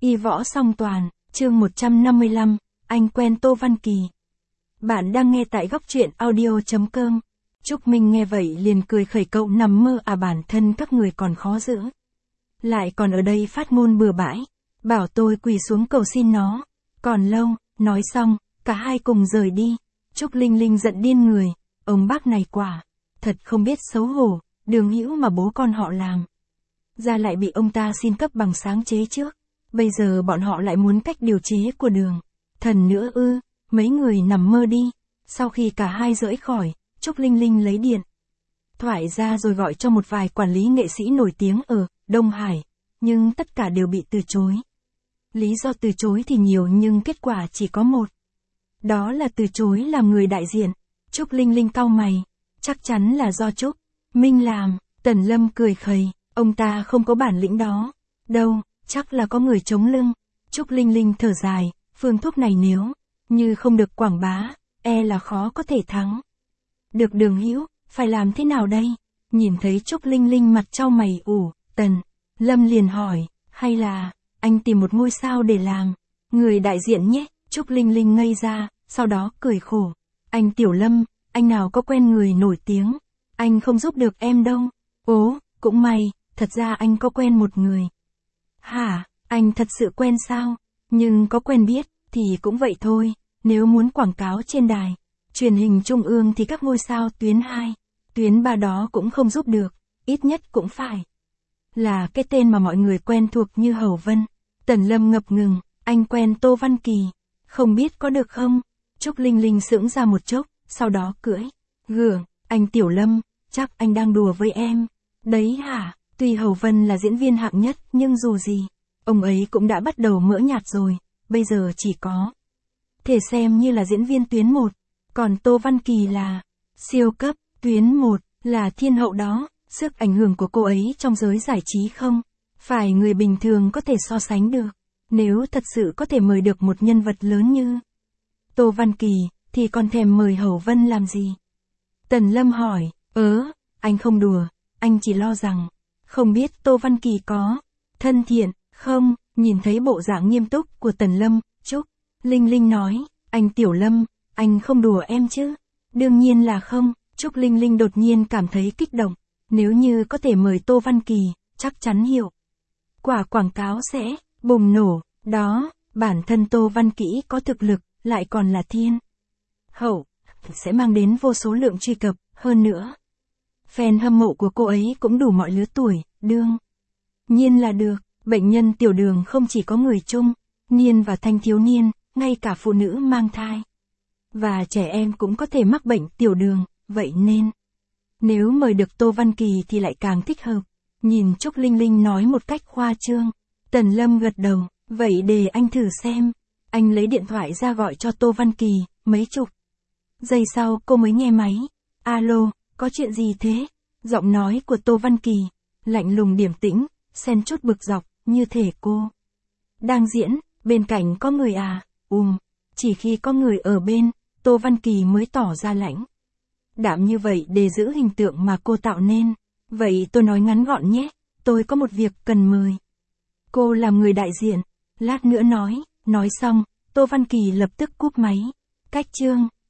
Y võ song toàn, chương 155, anh quen Tô Văn Kỳ. Bạn đang nghe tại góc truyện audio.com. Trúc Minh nghe vậy liền cười khẩy, cậu nằm mơ à, bản thân các người còn khó giữ. Lại còn ở đây phát ngôn bừa bãi, bảo tôi quỳ xuống cầu xin nó. Còn lâu, nói xong, cả hai cùng rời đi. Trúc Linh Linh giận điên người, ông bác này quả, thật không biết xấu hổ, Đường Hữu mà bố con họ làm ra lại bị ông ta xin cấp bằng sáng chế trước. Bây giờ bọn họ lại muốn cách điều chế của Đường Thần nữa ư? Mấy người nằm mơ đi. Sau khi cả hai rời khỏi, Trúc Linh Linh lấy điện thoại ra rồi gọi cho một vài quản lý nghệ sĩ nổi tiếng ở Đông Hải, nhưng tất cả đều bị từ chối. Lý do từ chối thì nhiều nhưng kết quả chỉ có một. Đó là từ chối làm người đại diện. Trúc Linh Linh cau mày, chắc chắn là do Trúc Minh làm. Tần Lâm cười khẩy, ông ta không có bản lĩnh đó đâu, chắc là có người chống lưng. Trúc Linh Linh thở dài, phương thuốc này nếu như không được quảng bá, là khó có thể thắng được Đường Hữu. Phải làm thế nào đây? Nhìn thấy Trúc Linh Linh mặt cau mày ủ, Tần Lâm liền hỏi, hay là anh tìm một ngôi sao để làm người đại diện nhé? Trúc Linh Linh ngây ra, sau đó cười khổ, anh Tiểu Lâm, anh nào có quen người nổi tiếng, anh không giúp được em đâu. Ố, cũng may, thật ra anh có quen một người. Hả, anh thật sự quen sao? Nhưng có quen biết, thì cũng vậy thôi, nếu muốn quảng cáo trên đài truyền hình trung ương thì các ngôi sao tuyến 2, tuyến 3 đó cũng không giúp được, ít nhất cũng phải là cái tên mà mọi người quen thuộc như Hầu Vân. Tần Lâm ngập ngừng, anh quen Tô Văn Kỳ, không biết có được không? Trúc Linh Linh sững ra một chốc, sau đó cưỡi gượng, anh Tiểu Lâm, chắc anh đang đùa với em đấy hả? Tuy Hầu Vân là diễn viên hạng nhất, nhưng dù gì, ông ấy cũng đã bắt đầu mỡ nhạt rồi, bây giờ chỉ có thể xem như là diễn viên tuyến 1, còn Tô Văn Kỳ là siêu cấp, tuyến 1, là thiên hậu đó. Sức ảnh hưởng của cô ấy trong giới giải trí không phải người bình thường có thể so sánh được. Nếu thật sự có thể mời được một nhân vật lớn như Tô Văn Kỳ, thì còn thèm mời Hầu Vân làm gì? Tần Lâm hỏi, anh không đùa, anh chỉ lo rằng, không biết Tô Văn Kỳ có thân thiện không? Nhìn thấy bộ dạng nghiêm túc của Tần Lâm, Trúc Linh Linh nói, anh Tiểu Lâm, anh không đùa em chứ? Đương nhiên là không. Trúc Linh Linh đột nhiên cảm thấy kích động, nếu như có thể mời Tô Văn Kỳ, chắc chắn hiệu quả quảng cáo sẽ bùng nổ. Đó, bản thân Tô Văn Kỳ có thực lực, lại còn là thiên hậu, sẽ mang đến vô số lượng truy cập. Hơn nữa, fan hâm mộ của cô ấy cũng đủ mọi lứa tuổi, đương nhiên là được. Bệnh nhân tiểu đường không chỉ có người trung niên và thanh thiếu niên, ngay cả phụ nữ mang thai và trẻ em cũng có thể mắc bệnh tiểu đường, vậy nên nếu mời được Tô Văn Kỳ thì lại càng thích hợp. Nhìn Trúc Linh Linh nói một cách khoa trương, Tần Lâm gật đầu, vậy để anh thử xem. Anh lấy điện thoại ra gọi cho Tô Văn Kỳ, mấy chục giây sau cô mới nghe máy. Alo, có chuyện gì thế? Giọng nói của Tô Văn Kỳ lạnh lùng điềm tĩnh, xen chút bực dọc, như thể cô đang diễn. Bên cạnh có người à? Chỉ khi có người ở bên, Tô Văn Kỳ mới tỏ ra lãnh đạm như vậy để giữ hình tượng mà cô tạo nên. Vậy tôi nói ngắn gọn nhé, tôi có một việc cần mời cô làm người đại diện, lát nữa nói xong, Tô Văn Kỳ lập tức cúp máy. Cách chương